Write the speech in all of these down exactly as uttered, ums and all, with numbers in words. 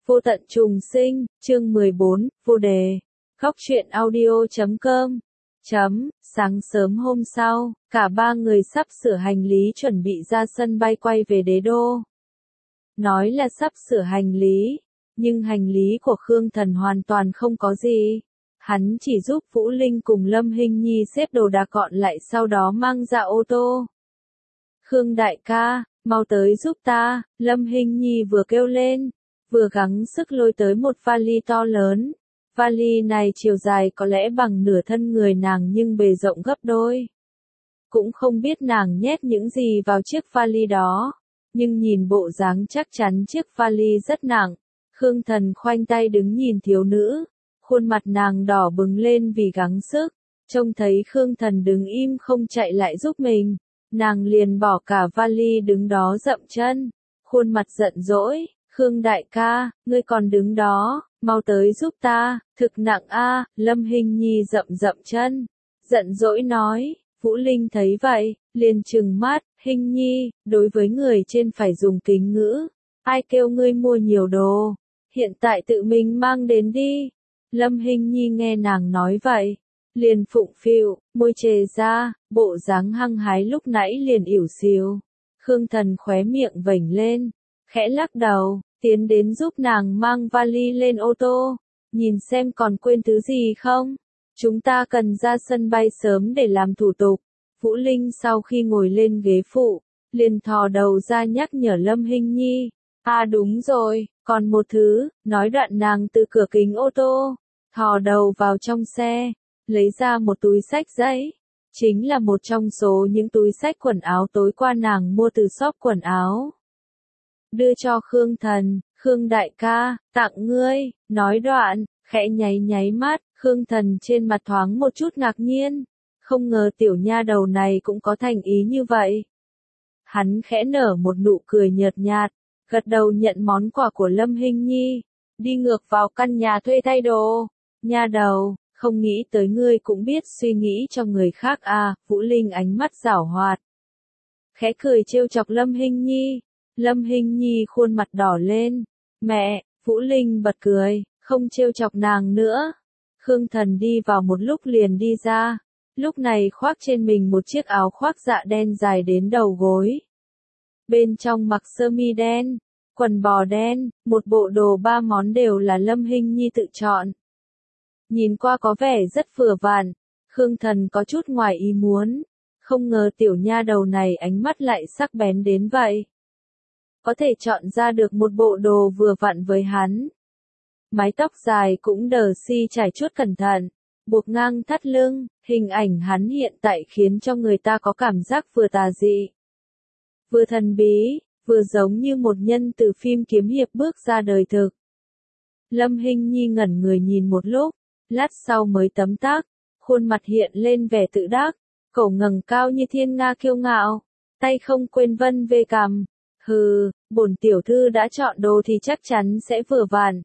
Vô tận trùng sinh, chương mười bốn, vô đề. Góc truyện audio chấm com. Chấm, sáng sớm hôm sau, cả ba người sắp sửa hành lý chuẩn bị ra sân bay quay về đế đô. Nói là sắp sửa hành lý, nhưng hành lý của Khương Thần hoàn toàn không có gì. Hắn chỉ giúp Vũ Linh cùng Lâm Hinh Nhi xếp đồ đạc gọn lại sau đó mang ra ô tô. Khương đại ca, mau tới giúp ta, Lâm Hinh Nhi vừa kêu lên, vừa gắng sức lôi tới một vali to lớn. Vali này chiều dài có lẽ bằng nửa thân người nàng nhưng bề rộng gấp đôi. Cũng không biết nàng nhét những gì vào chiếc vali đó, nhưng nhìn bộ dáng chắc chắn chiếc vali rất nặng. Khương Thần khoanh tay đứng nhìn thiếu nữ, khuôn mặt nàng đỏ bừng lên vì gắng sức. Trông thấy Khương Thần đứng im không chạy lại giúp mình, nàng liền bỏ cả vali đứng đó dậm chân, khuôn mặt giận dỗi. Khương đại ca, ngươi còn đứng đó, mau tới giúp ta, thực nặng a. Lâm Hinh Nhi dậm dậm chân, giận dỗi nói. Vũ Linh thấy vậy, liền trừng mắt, Hinh Nhi, đối với người trên phải dùng kính ngữ, ai kêu ngươi mua nhiều đồ, hiện tại tự mình mang đến đi. Lâm Hinh Nhi nghe nàng nói vậy, liền phụng phịu, môi chề ra, bộ dáng hăng hái lúc nãy liền ỉu xìu. Khương Thần khóe miệng vểnh lên, khẽ lắc đầu, tiến đến giúp nàng mang vali lên ô tô, nhìn xem còn quên thứ gì không. Chúng ta cần ra sân bay sớm để làm thủ tục. Vũ Linh sau khi ngồi lên ghế phụ, liền thò đầu ra nhắc nhở Lâm Hinh Nhi. À đúng rồi, còn một thứ, nói đoạn nàng từ cửa kính ô tô, thò đầu vào trong xe, lấy ra một túi xách giấy. Chính là một trong số những túi xách quần áo tối qua nàng mua từ shop quần áo. Đưa cho Khương Thần, Khương đại ca, tặng ngươi, nói đoạn, khẽ nháy nháy mắt, Khương Thần trên mặt thoáng một chút ngạc nhiên, không ngờ tiểu nha đầu này cũng có thành ý như vậy. Hắn khẽ nở một nụ cười nhợt nhạt, gật đầu nhận món quà của Lâm Hinh Nhi, đi ngược vào căn nhà thuê thay đồ. Nha đầu, không nghĩ tới ngươi cũng biết suy nghĩ cho người khác à, Vũ Linh ánh mắt giảo hoạt. Khẽ cười trêu chọc Lâm Hinh Nhi. Lâm Hinh Nhi khuôn mặt đỏ lên. Mẹ, Vũ Linh bật cười, không trêu chọc nàng nữa. Khương Thần đi vào một lúc liền đi ra. Lúc này khoác trên mình một chiếc áo khoác dạ đen dài đến đầu gối. Bên trong mặc sơ mi đen, quần bò đen, một bộ đồ ba món đều là Lâm Hinh Nhi tự chọn. Nhìn qua có vẻ rất vừa vặn, Khương Thần có chút ngoài ý muốn. Không ngờ tiểu nha đầu này ánh mắt lại sắc bén đến vậy. Có thể chọn ra được một bộ đồ vừa vặn với hắn. Mái tóc dài cũng đờ si trải chuốt cẩn thận, buộc ngang thắt lưng, hình ảnh hắn hiện tại khiến cho người ta có cảm giác vừa tà dị, vừa thần bí, vừa giống như một nhân từ phim kiếm hiệp bước ra đời thực. Lâm Hinh Nhi ngẩn người nhìn một lúc, lát sau mới tấm tắc, khuôn mặt hiện lên vẻ tự đắc, cổ ngẩng cao như thiên nga kiêu ngạo, tay không quên vân về cằm. Hừ, bổn tiểu thư đã chọn đồ thì chắc chắn sẽ vừa vặn.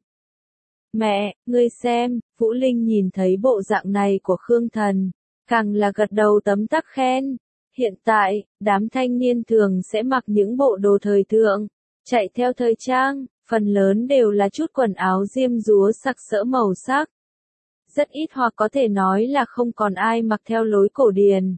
Mẹ, ngươi xem, Vũ Linh nhìn thấy bộ dạng này của Khương Thần, càng là gật đầu tấm tắc khen. Hiện tại, đám thanh niên thường sẽ mặc những bộ đồ thời thượng, chạy theo thời trang, phần lớn đều là chút quần áo diêm dúa sặc sỡ màu sắc. Rất ít hoặc có thể nói là không còn ai mặc theo lối cổ điển.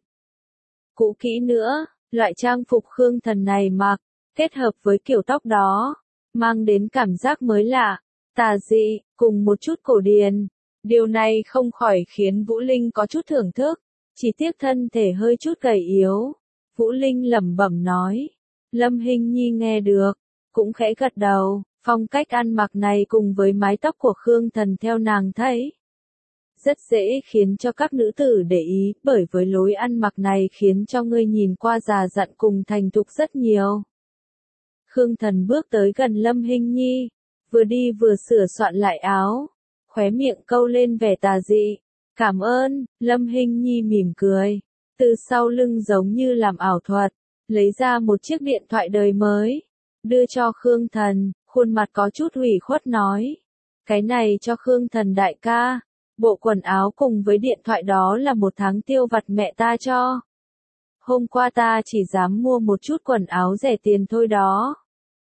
Cũ kỹ nữa, loại trang phục Khương Thần này mặc, kết hợp với kiểu tóc đó, mang đến cảm giác mới lạ, tà dị, cùng một chút cổ điển. Điều này không khỏi khiến Vũ Linh có chút thưởng thức, chỉ tiếc thân thể hơi chút gầy yếu. Vũ Linh lẩm bẩm nói. Lâm Hinh Nhi nghe được, cũng khẽ gật đầu, phong cách ăn mặc này cùng với mái tóc của Khương Thần theo nàng thấy rất dễ khiến cho các nữ tử để ý, bởi với lối ăn mặc này khiến cho ngươi nhìn qua già dặn cùng thành thục rất nhiều. Khương Thần bước tới gần Lâm Hinh Nhi, vừa đi vừa sửa soạn lại áo, khóe miệng câu lên vẻ tà dị. Cảm ơn, Lâm Hinh Nhi mỉm cười, từ sau lưng giống như làm ảo thuật, lấy ra một chiếc điện thoại đời mới, đưa cho Khương Thần, khuôn mặt có chút ủy khuất nói. Cái này cho Khương Thần đại ca, bộ quần áo cùng với điện thoại đó là một tháng tiêu vặt mẹ ta cho. Hôm qua ta chỉ dám mua một chút quần áo rẻ tiền thôi đó.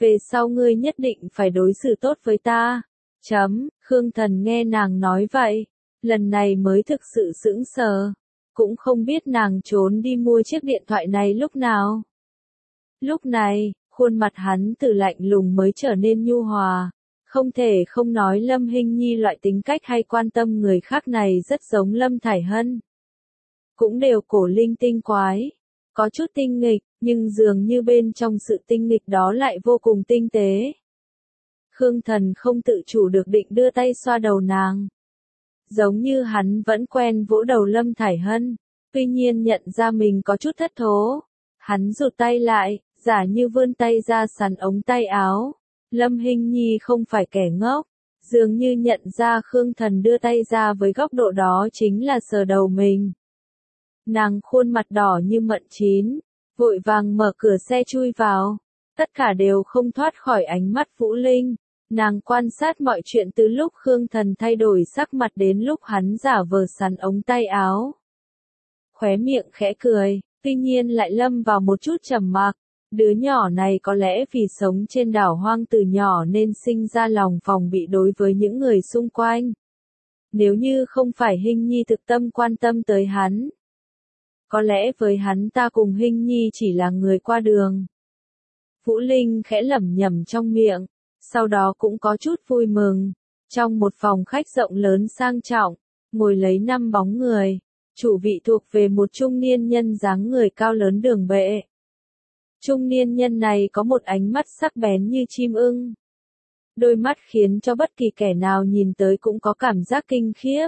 về sau ngươi nhất định phải đối xử tốt với ta. Chấm, Khương Thần nghe nàng nói vậy, lần này mới thực sự sững sờ, cũng không biết nàng trốn đi mua chiếc điện thoại này lúc nào. Lúc này, khuôn mặt hắn từ lạnh lùng mới trở nên nhu hòa, không thể không nói Lâm Hinh Nhi loại tính cách hay quan tâm người khác này rất giống Lâm Thải Hân. Cũng đều cổ linh tinh quái, có chút tinh nghịch, nhưng dường như bên trong sự tinh nghịch đó lại vô cùng tinh tế. Khương Thần không tự chủ được định đưa tay xoa đầu nàng. Giống như hắn vẫn quen vỗ đầu Lâm Thải Hân, tuy nhiên nhận ra mình có chút thất thố. Hắn rụt tay lại, giả như vươn tay ra sắn ống tay áo. Lâm Hinh Nhi không phải kẻ ngốc, dường như nhận ra Khương Thần đưa tay ra với góc độ đó chính là sờ đầu mình. Nàng khuôn mặt đỏ như mận chín, vội vàng mở cửa xe chui vào. Tất cả đều không thoát khỏi ánh mắt Vũ Linh. Nàng quan sát mọi chuyện từ lúc Khương Thần thay đổi sắc mặt đến lúc hắn giả vờ sắn ống tay áo. Khóe miệng khẽ cười, tuy nhiên lại lâm vào một chút trầm mặc. Đứa nhỏ này có lẽ vì sống trên đảo hoang từ nhỏ nên sinh ra lòng phòng bị đối với những người xung quanh. Nếu như không phải Hinh Nhi thực tâm quan tâm tới hắn, có lẽ với hắn ta cùng Hinh Nhi chỉ là người qua đường. Vũ Linh khẽ lẩm nhẩm trong miệng, sau đó cũng có chút vui mừng. Trong một phòng khách rộng lớn sang trọng, ngồi lấy năm bóng người, chủ vị thuộc về một trung niên nhân dáng người cao lớn đường bệ. Trung niên nhân này có một ánh mắt sắc bén như chim ưng. Đôi mắt khiến cho bất kỳ kẻ nào nhìn tới cũng có cảm giác kinh khiếp.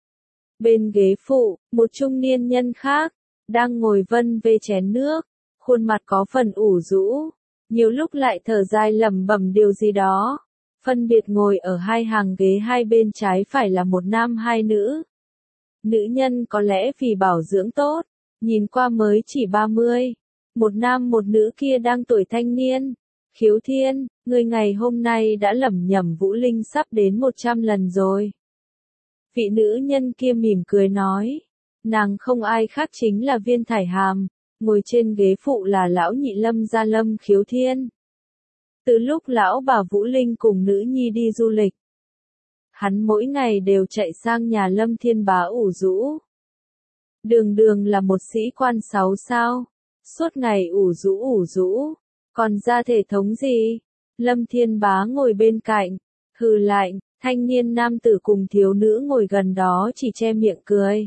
Bên ghế phụ, một trung niên nhân khác, đang ngồi vân vê chén nước, khuôn mặt có phần ủ rũ, nhiều lúc lại thở dài lẩm bẩm điều gì đó. Phân biệt ngồi ở hai hàng ghế hai bên trái phải là một nam hai nữ. Nữ nhân có lẽ vì bảo dưỡng tốt, nhìn qua mới chỉ ba mươi. Một nam một nữ kia đang tuổi thanh niên. Khiếu Thiên, người ngày hôm nay đã lẩm nhẩm Vũ Linh sắp đến một trăm lần rồi. Vị nữ nhân kia mỉm cười nói. Nàng không ai khác chính là Viên Thải Hàm, ngồi trên ghế phụ là lão nhị Lâm gia Lâm Khiếu Thiên. Từ lúc lão bà Vũ Linh cùng nữ nhi đi du lịch, hắn mỗi ngày đều chạy sang nhà Lâm Thiên Bá ủ rũ. Đường đường là một sĩ quan sáu sao, suốt ngày ủ rũ ủ rũ, còn ra thể thống gì? Lâm Thiên Bá ngồi bên cạnh, hừ lạnh, thanh niên nam tử cùng thiếu nữ ngồi gần đó chỉ che miệng cười.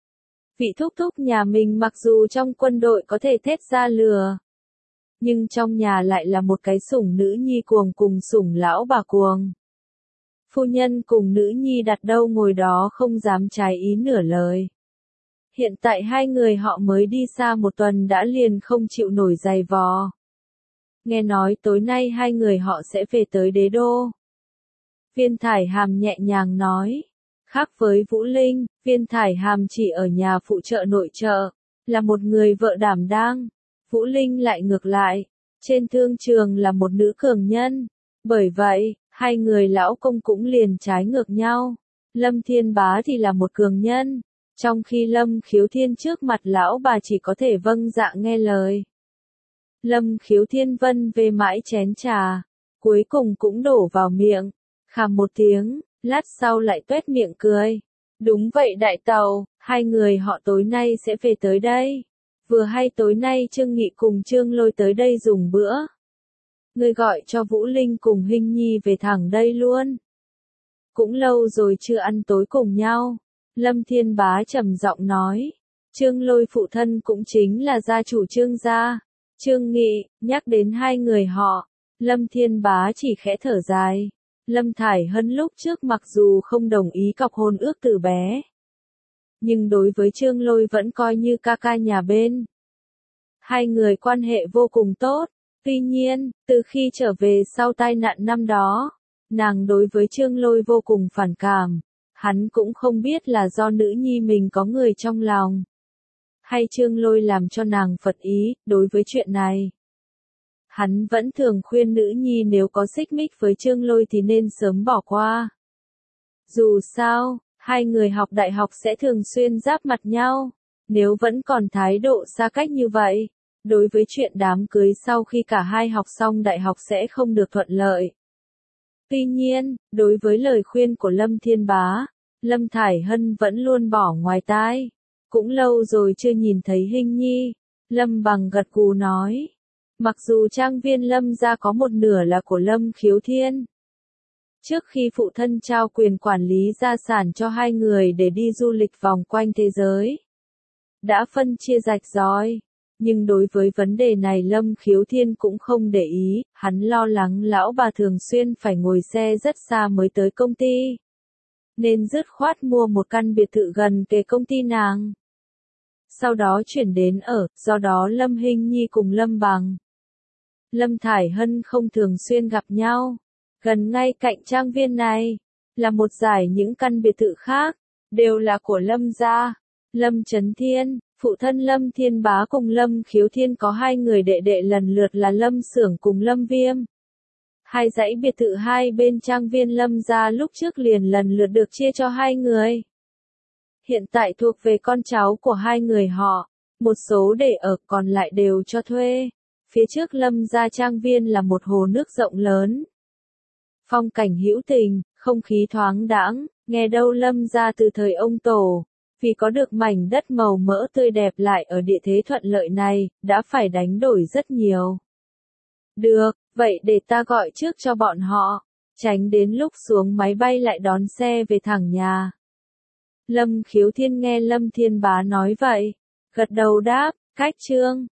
Vị thúc thúc nhà mình mặc dù trong quân đội có thể thét ra lừa, nhưng trong nhà lại là một cái sủng nữ nhi cuồng cùng sủng lão bà cuồng. Phu nhân cùng nữ nhi đặt đâu ngồi đó không dám trái ý nửa lời. Hiện tại hai người họ mới đi xa một tuần đã liền không chịu nổi giày vò. Nghe nói tối nay hai người họ sẽ về tới đế đô. Viên Thải Hàm nhẹ nhàng nói. Khác với Vũ Linh, Viên Thải Hàm chỉ ở nhà phụ trợ nội trợ, là một người vợ đảm đang. Vũ Linh lại ngược lại, trên thương trường là một nữ cường nhân. Bởi vậy, hai người lão công cũng liền trái ngược nhau. Lâm Thiên Bá thì là một cường nhân, trong khi Lâm Khiếu Thiên trước mặt lão bà chỉ có thể vâng dạ nghe lời. Lâm Khiếu Thiên vân về mãi chén trà, cuối cùng cũng đổ vào miệng, khàm một tiếng, lát sau lại tuét miệng cười. Đúng vậy đại tàu, hai người họ tối nay sẽ về tới đây. Vừa hay tối nay Trương Nghị cùng Trương Lôi tới đây dùng bữa. Ngươi gọi cho Vũ Linh cùng Hinh Nhi về thẳng đây luôn. Cũng lâu rồi chưa ăn tối cùng nhau. Lâm Thiên Bá trầm giọng nói. Trương Lôi phụ thân cũng chính là gia chủ Trương gia. Trương Nghị, nhắc đến hai người họ, Lâm Thiên Bá chỉ khẽ thở dài. Lâm Thải Hân lúc trước mặc dù không đồng ý cọc hôn ước từ bé, nhưng đối với Trương Lôi vẫn coi như ca ca nhà bên. Hai người quan hệ vô cùng tốt. Tuy nhiên, từ khi trở về sau tai nạn năm đó, nàng đối với Trương Lôi vô cùng phản cảm. Hắn cũng không biết là do nữ nhi mình có người trong lòng, hay Trương Lôi làm cho nàng phật ý. Đối với chuyện này, hắn vẫn thường khuyên nữ nhi nếu có xích mích với Trương Lôi thì nên sớm bỏ qua. Dù sao, hai người học đại học sẽ thường xuyên giáp mặt nhau. Nếu vẫn còn thái độ xa cách như vậy, Đối với chuyện đám cưới sau khi cả hai học xong đại học sẽ không được thuận lợi. Tuy nhiên, đối với lời khuyên của Lâm Thiên Bá, Lâm Thải Hân vẫn luôn bỏ ngoài tai. Cũng lâu rồi chưa nhìn thấy Hinh Nhi, Lâm Bằng gật gù nói. Mặc dù trang viên Lâm gia có một nửa là của Lâm Khiếu Thiên. Trước khi phụ thân trao quyền quản lý gia sản cho hai người để đi du lịch vòng quanh thế giới, đã phân chia rạch ròi. Nhưng đối với vấn đề này Lâm Khiếu Thiên cũng không để ý, hắn lo lắng lão bà thường xuyên phải ngồi xe rất xa mới tới công ty. Nên dứt khoát mua một căn biệt thự gần kề công ty nàng. Sau đó chuyển đến ở, do đó Lâm Hinh Nhi cùng Lâm Bằng, Lâm Thải Hân không thường xuyên gặp nhau. Gần ngay cạnh trang viên này, là một dải những căn biệt thự khác, đều là của Lâm gia. Lâm Chấn Thiên, phụ thân Lâm Thiên Bá cùng Lâm Khiếu Thiên có hai người đệ đệ lần lượt là Lâm Xưởng cùng Lâm Viêm. Hai dãy biệt thự hai bên trang viên Lâm gia lúc trước liền lần lượt được chia cho hai người. Hiện tại thuộc về con cháu của hai người họ, một số để ở còn lại đều cho thuê. Phía trước Lâm gia trang viên là một hồ nước rộng lớn. Phong cảnh hữu tình, không khí thoáng đãng, nghe đâu Lâm gia từ thời ông tổ, vì có được mảnh đất màu mỡ tươi đẹp lại ở địa thế thuận lợi này, đã phải đánh đổi rất nhiều. Được, vậy để ta gọi trước cho bọn họ, tránh đến lúc xuống máy bay lại đón xe về thẳng nhà. Lâm Khiếu Thiên nghe Lâm Thiên Bá nói vậy, gật đầu đáp, cách chương.